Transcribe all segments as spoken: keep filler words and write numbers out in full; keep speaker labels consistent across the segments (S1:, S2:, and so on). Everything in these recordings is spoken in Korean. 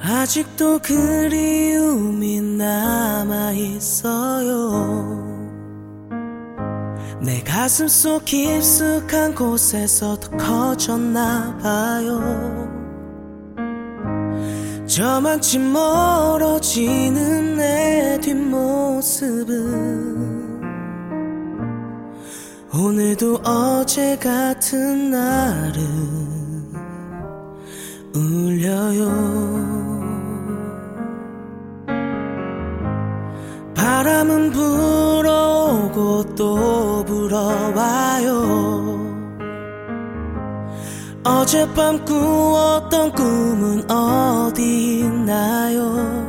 S1: 아직도 그리움이 남아있어요. 내 가슴 속 깊숙한 곳에서 더 커졌나 봐요. 저만치 멀어지는 내 뒷모습은 오늘도 어제 같은 나를 울려요. 바람은 불어오고 또 불어와요. 어젯밤 꾸었던 꿈은 어디 있나요?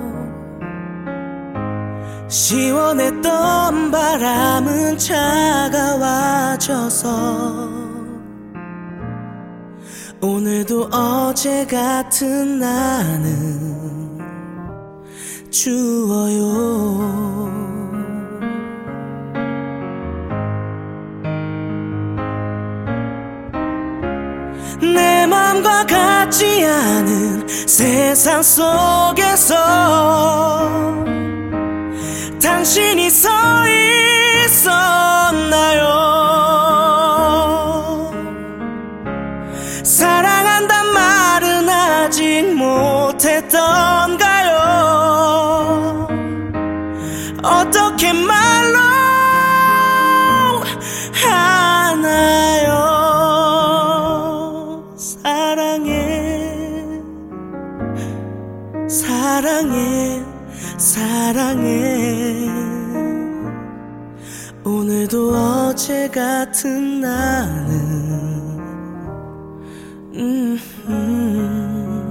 S1: 시원했던 바람은 차가워져서 오늘도 어제 같은 나는 추워요. 내 맘과 같지 않은 세상 속에서 당신이 서 있었나요? 사랑한단 말은 아직 못했던가요? 어떻게 말로 하나요? 사랑해, 사랑해, 사랑해. 오늘도 어제 같은 나는 음, 음.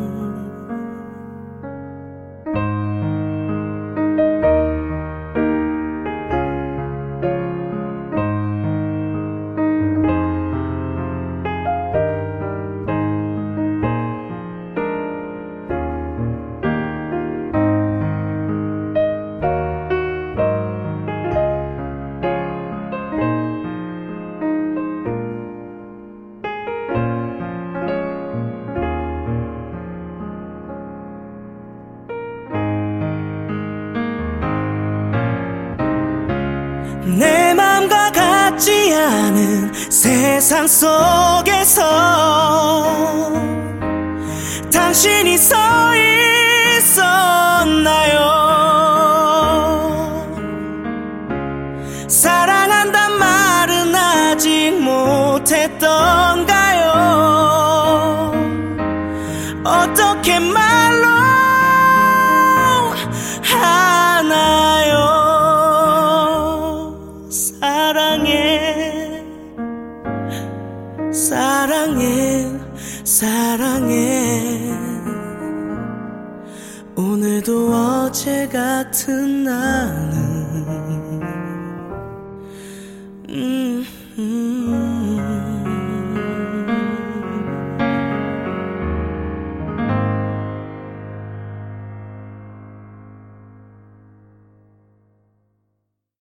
S1: 내 맘과 같지 않은 세상 속에서 당신이 서 있었나요? 사랑한단 말은 아직 못했던가요? 어떻게 말로 하나요? 사랑해, 사랑해, 사랑해. 오늘도 어제 같은 나는 음.